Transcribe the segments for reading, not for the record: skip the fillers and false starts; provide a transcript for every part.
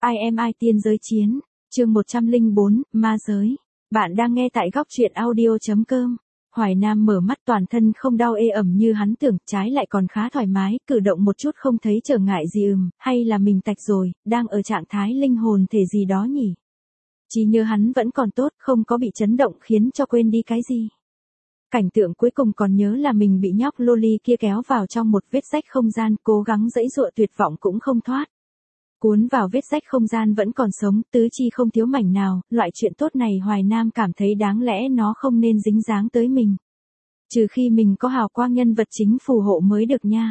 IMI tiên giới chiến, chương 104, ma giới. Bạn đang nghe tại góc truyện audio.com. Hoài Nam mở mắt toàn thân không đau ê ẩm như hắn tưởng, trái lại còn khá thoải mái, cử động một chút không thấy trở ngại gì hay là mình tạch rồi, đang ở trạng thái linh hồn thể gì đó nhỉ. Chỉ nhớ hắn vẫn còn tốt, không có bị chấn động khiến cho quên đi cái gì. Cảnh tượng cuối cùng còn nhớ là mình bị nhóc loli kia kéo vào trong một vết rách không gian, cố gắng giãy giụa tuyệt vọng cũng không thoát. Cuốn vào vết rách không gian vẫn còn sống, tứ chi không thiếu mảnh nào, loại chuyện tốt này Hoài Nam cảm thấy đáng lẽ nó không nên dính dáng tới mình. Trừ khi mình có hào quang nhân vật chính phù hộ mới được nha.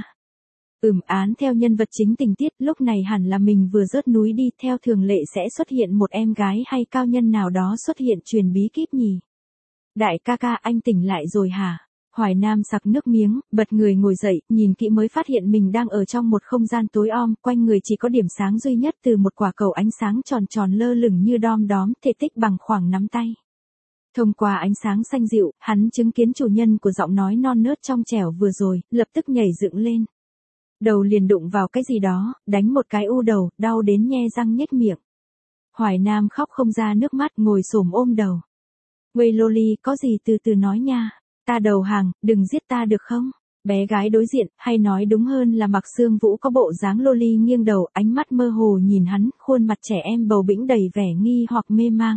Án theo nhân vật chính tình tiết, lúc này hẳn là mình vừa rớt núi đi, theo thường lệ sẽ xuất hiện một em gái hay cao nhân nào đó xuất hiện truyền bí kíp nhỉ. Đại ca ca, anh tỉnh lại rồi hả? Hoài Nam sặc nước miếng, bật người ngồi dậy, nhìn kỹ mới phát hiện mình đang ở trong một không gian tối om, quanh người chỉ có điểm sáng duy nhất từ một quả cầu ánh sáng tròn tròn lơ lửng như đom đóm, thể tích bằng khoảng nắm tay. Thông qua ánh sáng xanh dịu, hắn chứng kiến chủ nhân của giọng nói non nớt trong trẻo vừa rồi, lập tức nhảy dựng lên. Đầu liền đụng vào cái gì đó, đánh một cái u đầu, đau đến nhe răng nhếch miệng. Hoài Nam khóc không ra nước mắt, ngồi xổm ôm đầu. Quê loli, có gì từ từ nói nha. Ta đầu hàng, đừng giết ta được không? Bé gái đối diện, hay nói đúng hơn là Mạc Sương Vũ có bộ dáng loli nghiêng đầu, ánh mắt mơ hồ nhìn hắn, khuôn mặt trẻ em bầu bĩnh đầy vẻ nghi hoặc mê mang.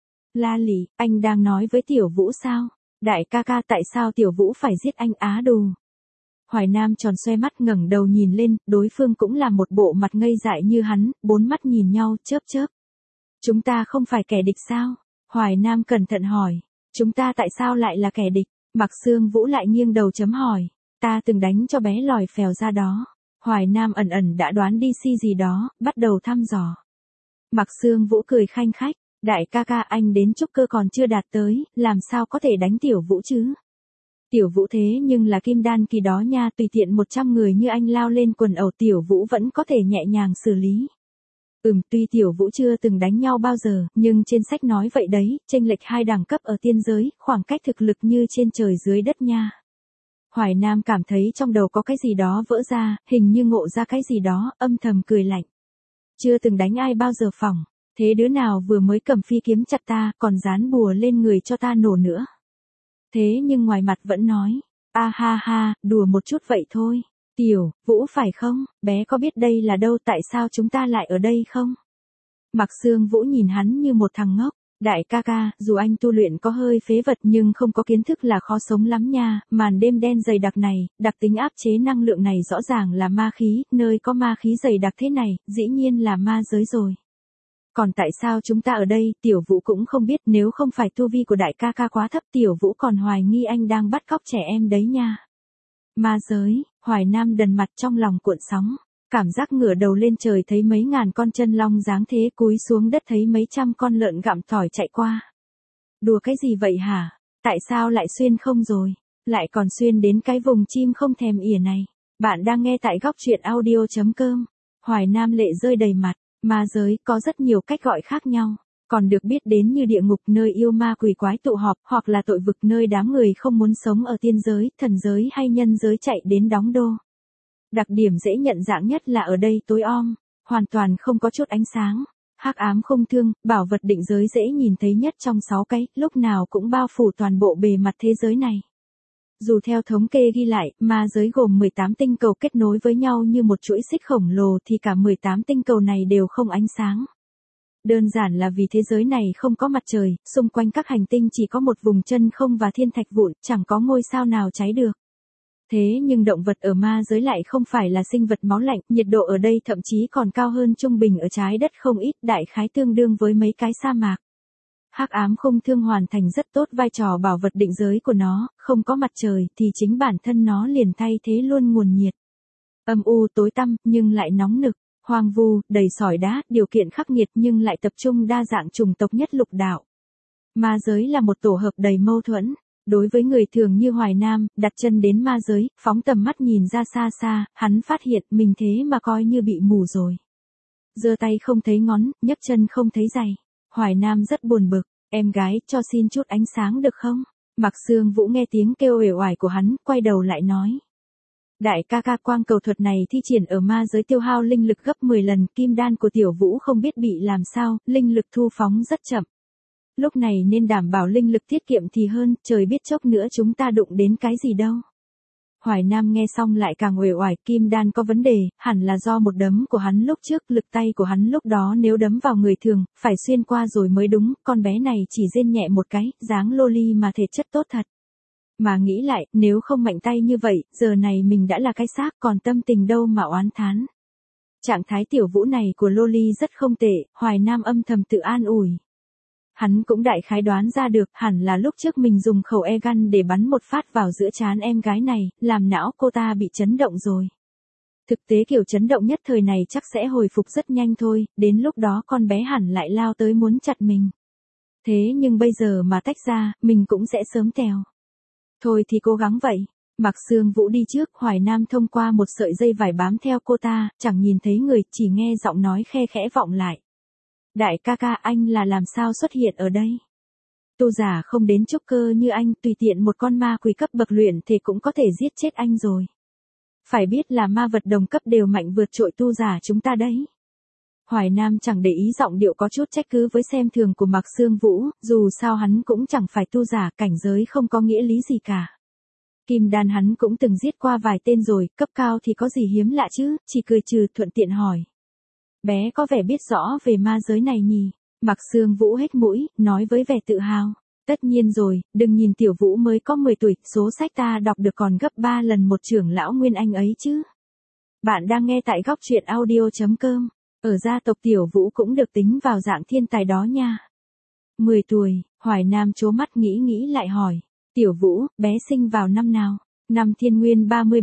La lị, anh đang nói với Tiểu Vũ sao? Đại ca ca, tại sao Tiểu Vũ phải giết anh á đù? Hoài Nam tròn xoe mắt ngẩng đầu nhìn lên, đối phương cũng là một bộ mặt ngây dại như hắn, bốn mắt nhìn nhau, chớp chớp. Chúng ta không phải kẻ địch sao? Hoài Nam cẩn thận hỏi. Chúng ta tại sao lại là kẻ địch? Mạc Sương Vũ lại nghiêng đầu chấm hỏi. Ta từng đánh cho bé lòi phèo ra đó. Hoài Nam ẩn ẩn đã đoán đi gì đó, bắt đầu thăm dò. Mạc Sương Vũ cười khanh khách. Đại ca ca, anh đến trúc cơ còn chưa đạt tới, làm sao có thể đánh Tiểu Vũ chứ? Tiểu Vũ thế nhưng là kim đan kỳ đó nha, tùy tiện 100 người như anh lao lên quần ẩu Tiểu Vũ vẫn có thể nhẹ nhàng xử lý. Tuy Tiểu Vũ chưa từng đánh nhau bao giờ, nhưng trên sách nói vậy đấy, chênh lệch 2 đẳng cấp ở tiên giới, khoảng cách thực lực như trên trời dưới đất nha. Hoài Nam cảm thấy trong đầu có cái gì đó vỡ ra, hình như ngộ ra cái gì đó, âm thầm cười lạnh. Chưa từng đánh ai bao giờ phỏng, thế đứa nào vừa mới cầm phi kiếm chặt ta, còn dán bùa lên người cho ta nổ nữa. Thế nhưng ngoài mặt vẫn nói, ha ha, đùa một chút vậy thôi. Tiểu Vũ phải không, bé có biết đây là đâu, tại sao chúng ta lại ở đây không? Mạc Sương Vũ nhìn hắn như một thằng ngốc. Đại ca ca, dù anh tu luyện có hơi phế vật nhưng không có kiến thức là khó sống lắm nha, màn đêm đen dày đặc này, đặc tính áp chế năng lượng này rõ ràng là ma khí, nơi có ma khí dày đặc thế này, dĩ nhiên là ma giới rồi. Còn tại sao chúng ta ở đây, Tiểu Vũ cũng không biết, nếu không phải tu vi của đại ca ca quá thấp, Tiểu Vũ còn hoài nghi anh đang bắt cóc trẻ em đấy nha. Ma giới, Hoài Nam đần mặt trong lòng cuộn sóng, cảm giác ngửa đầu lên trời thấy mấy ngàn con chân long dáng thế, cúi xuống đất thấy mấy trăm con lợn gặm tỏi chạy qua. Đùa cái gì vậy hả? Tại sao lại xuyên không rồi? Lại còn xuyên đến cái vùng chim không thèm ỉa này. Bạn đang nghe tại góc truyện audio.com. Hoài Nam lệ rơi đầy mặt. Ma giới có rất nhiều cách gọi khác nhau, còn được biết đến như địa ngục, nơi yêu ma quỷ quái tụ họp, hoặc là tội vực, nơi đám người không muốn sống ở tiên giới, thần giới hay nhân giới chạy đến đóng đô. Đặc điểm dễ nhận dạng nhất là ở đây tối om, hoàn toàn không có chút ánh sáng, hắc ám không thương, bảo vật định giới dễ nhìn thấy nhất trong 6 cái, lúc nào cũng bao phủ toàn bộ bề mặt thế giới này. Dù theo thống kê ghi lại, ma giới gồm 18 tinh cầu kết nối với nhau như một chuỗi xích khổng lồ thì cả 18 tinh cầu này đều không ánh sáng. Đơn giản là vì thế giới này không có mặt trời, xung quanh các hành tinh chỉ có một vùng chân không và thiên thạch vụn, chẳng có ngôi sao nào cháy được. Thế nhưng động vật ở ma giới lại không phải là sinh vật máu lạnh, nhiệt độ ở đây thậm chí còn cao hơn trung bình ở trái đất không ít, đại khái tương đương với mấy cái sa mạc. Hắc ám không thương hoàn thành rất tốt vai trò bảo vật định giới của nó, không có mặt trời thì chính bản thân nó liền thay thế luôn nguồn nhiệt. Âm u tối tăm nhưng lại nóng nực, hoang vu, đầy sỏi đá, điều kiện khắc nghiệt nhưng lại tập trung đa dạng chủng tộc nhất lục đạo. Ma giới là một tổ hợp đầy mâu thuẫn. Đối với người thường như Hoài Nam, đặt chân đến ma giới, phóng tầm mắt nhìn ra xa xa, hắn phát hiện mình thế mà coi như bị mù rồi. Giơ tay không thấy ngón, nhấc chân không thấy giày. Hoài Nam rất buồn bực, em gái, cho xin chút ánh sáng được không? Mạc Sương Vũ nghe tiếng kêu uể oải của hắn, quay đầu lại nói. Đại ca ca quang cầu thuật này thi triển ở ma giới tiêu hao linh lực gấp 10 lần, kim đan của tiểu vũ không biết bị làm sao, linh lực thu phóng rất chậm. Lúc này nên đảm bảo linh lực tiết kiệm thì hơn, trời biết chốc nữa chúng ta đụng đến cái gì đâu. Hoài Nam nghe xong lại càng uể oải, kim đan có vấn đề, hẳn là do một đấm của hắn lúc trước, lực tay của hắn lúc đó nếu đấm vào người thường, phải xuyên qua rồi mới đúng, con bé này chỉ rên nhẹ một cái, dáng loli mà thể chất tốt thật. Mà nghĩ lại, nếu không mạnh tay như vậy, giờ này mình đã là cái xác, còn tâm tình đâu mà oán thán. Trạng thái tiểu vũ này của loli rất không tệ, Hoài Nam âm thầm tự an ủi. Hắn cũng đại khái đoán ra được, hẳn là lúc trước mình dùng khẩu e gun để bắn một phát vào giữa trán em gái này, làm não cô ta bị chấn động rồi. Thực tế kiểu chấn động nhất thời này chắc sẽ hồi phục rất nhanh thôi, đến lúc đó con bé hẳn lại lao tới muốn chặt mình. Thế nhưng bây giờ mà tách ra, mình cũng sẽ sớm tèo. Thôi thì cố gắng vậy. Mạc Sương Vũ đi trước, Hoài Nam thông qua một sợi dây vải bám theo cô ta, chẳng nhìn thấy người, chỉ nghe giọng nói khe khẽ vọng lại. Đại ca ca, anh là làm sao xuất hiện ở đây? Tu giả không đến trúc cơ như anh, tùy tiện một con ma quỷ cấp bậc luyện thì cũng có thể giết chết anh rồi. Phải biết là ma vật đồng cấp đều mạnh vượt trội tu giả chúng ta đấy. Hoài Nam chẳng để ý giọng điệu có chút trách cứ với xem thường của Mạc Sương Vũ, dù sao hắn cũng chẳng phải tu giả, cảnh giới không có nghĩa lý gì cả. Kim đan hắn cũng từng giết qua vài tên rồi, cấp cao thì có gì hiếm lạ chứ, chỉ cười trừ thuận tiện hỏi. Bé có vẻ biết rõ về ma giới này nhỉ? Mạc Sương Vũ hết mũi, nói với vẻ tự hào. Tất nhiên rồi, đừng nhìn tiểu vũ mới có 10 tuổi, số sách ta đọc được còn gấp 3 lần một trưởng lão Nguyên Anh ấy chứ. Bạn đang nghe tại góc truyện audio.com. Ở gia tộc tiểu vũ cũng được tính vào dạng thiên tài đó nha. 10 tuổi, Hoài Nam trố mắt nghĩ lại hỏi. Tiểu vũ, bé sinh vào năm nào? Năm Thiên Nguyên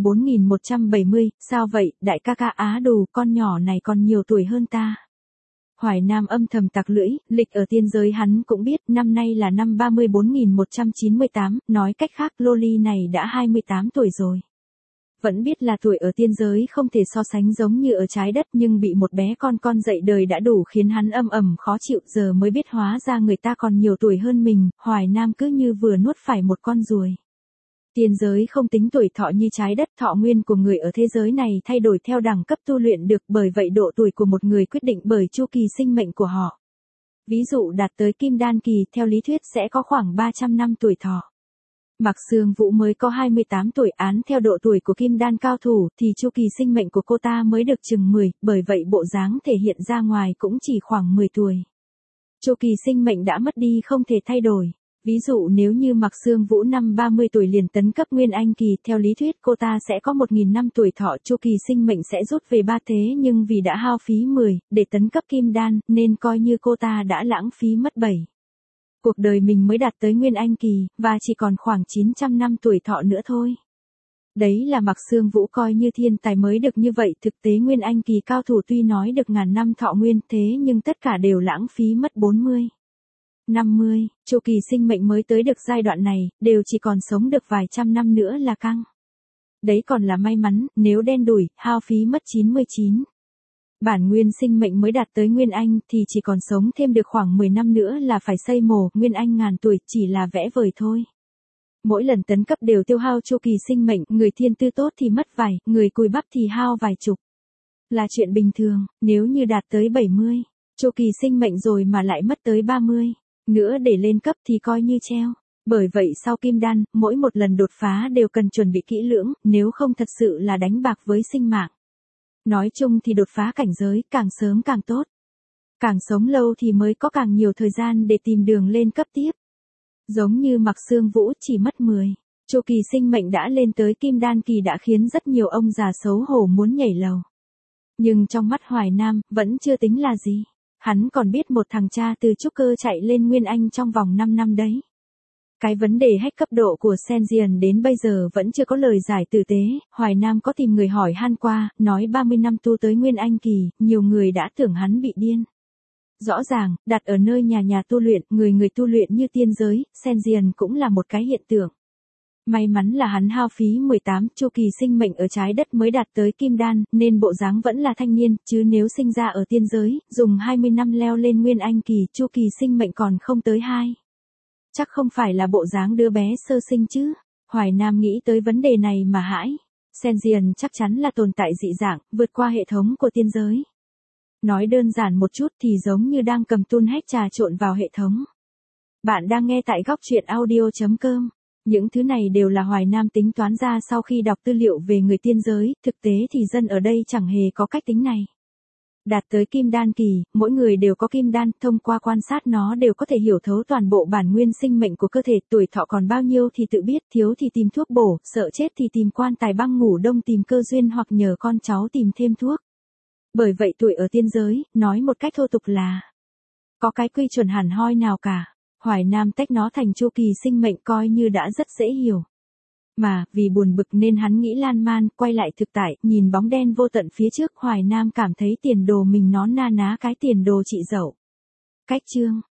34.170, sao vậy, đại ca ca á đù, con nhỏ này còn nhiều tuổi hơn ta. Hoài Nam âm thầm tặc lưỡi, lịch ở tiên giới hắn cũng biết, năm nay là năm 34.198, nói cách khác loli này đã 28 tuổi rồi. Vẫn biết là tuổi ở tiên giới không thể so sánh giống như ở trái đất, nhưng bị một bé con dậy đời đã đủ khiến hắn âm ầm khó chịu, giờ mới biết hóa ra người ta còn nhiều tuổi hơn mình, Hoài Nam cứ như vừa nuốt phải một con ruồi. Tiên giới không tính tuổi thọ như trái đất, thọ nguyên của người ở thế giới này thay đổi theo đẳng cấp tu luyện được, bởi vậy độ tuổi của một người quyết định bởi chu kỳ sinh mệnh của họ. Ví dụ đạt tới kim đan kỳ, theo lý thuyết sẽ có khoảng 300 năm tuổi thọ. Mạc Sương Vũ mới có 28 tuổi, án theo độ tuổi của kim đan cao thủ thì chu kỳ sinh mệnh của cô ta mới được chừng 10, bởi vậy bộ dáng thể hiện ra ngoài cũng chỉ khoảng 10 tuổi. Chu kỳ sinh mệnh đã mất đi không thể thay đổi. Ví dụ nếu như Mạc Sương Vũ năm 30 tuổi liền tấn cấp Nguyên Anh kỳ, theo lý thuyết cô ta sẽ có 1.000 năm tuổi thọ, chu kỳ sinh mệnh sẽ rút về 3 thế, nhưng vì đã hao phí 10 để tấn cấp Kim Đan, nên coi như cô ta đã lãng phí mất 7. Cuộc đời mình mới đạt tới Nguyên Anh kỳ, và chỉ còn khoảng 900 năm tuổi thọ nữa thôi. Đấy là Mạc Sương Vũ coi như thiên tài mới được như vậy, thực tế Nguyên Anh kỳ cao thủ tuy nói được ngàn năm thọ nguyên thế nhưng tất cả đều lãng phí mất 40. 50, chu kỳ sinh mệnh mới tới được giai đoạn này, đều chỉ còn sống được vài trăm năm nữa là căng. Đấy còn là may mắn, nếu đen đủi, hao phí mất 99. Bản nguyên sinh mệnh mới đạt tới Nguyên Anh thì chỉ còn sống thêm được khoảng 10 năm nữa là phải xây mồ, Nguyên Anh ngàn tuổi chỉ là vẽ vời thôi. Mỗi lần tấn cấp đều tiêu hao chu kỳ sinh mệnh, người thiên tư tốt thì mất vài, người cùi bắp thì hao vài chục. Là chuyện bình thường, nếu như đạt tới 70, chu kỳ sinh mệnh rồi mà lại mất tới 30. Nữa để lên cấp thì coi như treo. Bởi vậy sau Kim Đan, mỗi một lần đột phá đều cần chuẩn bị kỹ lưỡng, nếu không thật sự là đánh bạc với sinh mạng. Nói chung thì đột phá cảnh giới càng sớm càng tốt. Càng sống lâu thì mới có càng nhiều thời gian để tìm đường lên cấp tiếp. Giống như Mạc Sương Vũ chỉ mất 10. Chu kỳ sinh mệnh đã lên tới Kim Đan kỳ đã khiến rất nhiều ông già xấu hổ muốn nhảy lầu. Nhưng trong mắt Hoài Nam, vẫn chưa tính là gì. Hắn còn biết một thằng cha từ trúc cơ chạy lên Nguyên Anh trong vòng 5 năm đấy. Cái vấn đề hack cấp độ của Senzian đến bây giờ vẫn chưa có lời giải tử tế, Hoài Nam có tìm người hỏi han qua, nói 30 năm tu tới Nguyên Anh kỳ, nhiều người đã tưởng hắn bị điên. Rõ ràng, đặt ở nơi nhà tu luyện, người tu luyện như tiên giới, Senzian cũng là một cái hiện tượng. May mắn là hắn hao phí 18 chu kỳ sinh mệnh ở trái đất mới đạt tới Kim Đan, nên bộ dáng vẫn là thanh niên, chứ nếu sinh ra ở tiên giới, dùng 20 năm leo lên Nguyên Anh kỳ, chu kỳ sinh mệnh còn không tới 2. Chắc không phải là bộ dáng đứa bé sơ sinh chứ. Hoài Nam nghĩ tới vấn đề này mà hãi. Sentient chắc chắn là tồn tại dị dạng, vượt qua hệ thống của tiên giới. Nói đơn giản một chút thì giống như đang cầm tool hack trà trộn vào hệ thống. Bạn đang nghe tại góc truyện audio.com. Những thứ này đều là Hoài Nam tính toán ra sau khi đọc tư liệu về người tiên giới, thực tế thì dân ở đây chẳng hề có cách tính này. Đạt tới kim đan kỳ, mỗi người đều có kim đan, thông qua quan sát nó đều có thể hiểu thấu toàn bộ bản nguyên sinh mệnh của cơ thể, tuổi thọ còn bao nhiêu thì tự biết, thiếu thì tìm thuốc bổ, sợ chết thì tìm quan tài băng ngủ đông tìm cơ duyên hoặc nhờ con cháu tìm thêm thuốc. Bởi vậy tuổi ở tiên giới, nói một cách thô tục là có cái quy chuẩn hẳn hoi nào cả. Hoài Nam tách nó thành chu kỳ sinh mệnh coi như đã rất dễ hiểu. Mà, vì buồn bực nên hắn nghĩ lan man, quay lại thực tại, nhìn bóng đen vô tận phía trước, Hoài Nam cảm thấy tiền đồ mình nó na ná cái tiền đồ chị dậu. Cách chương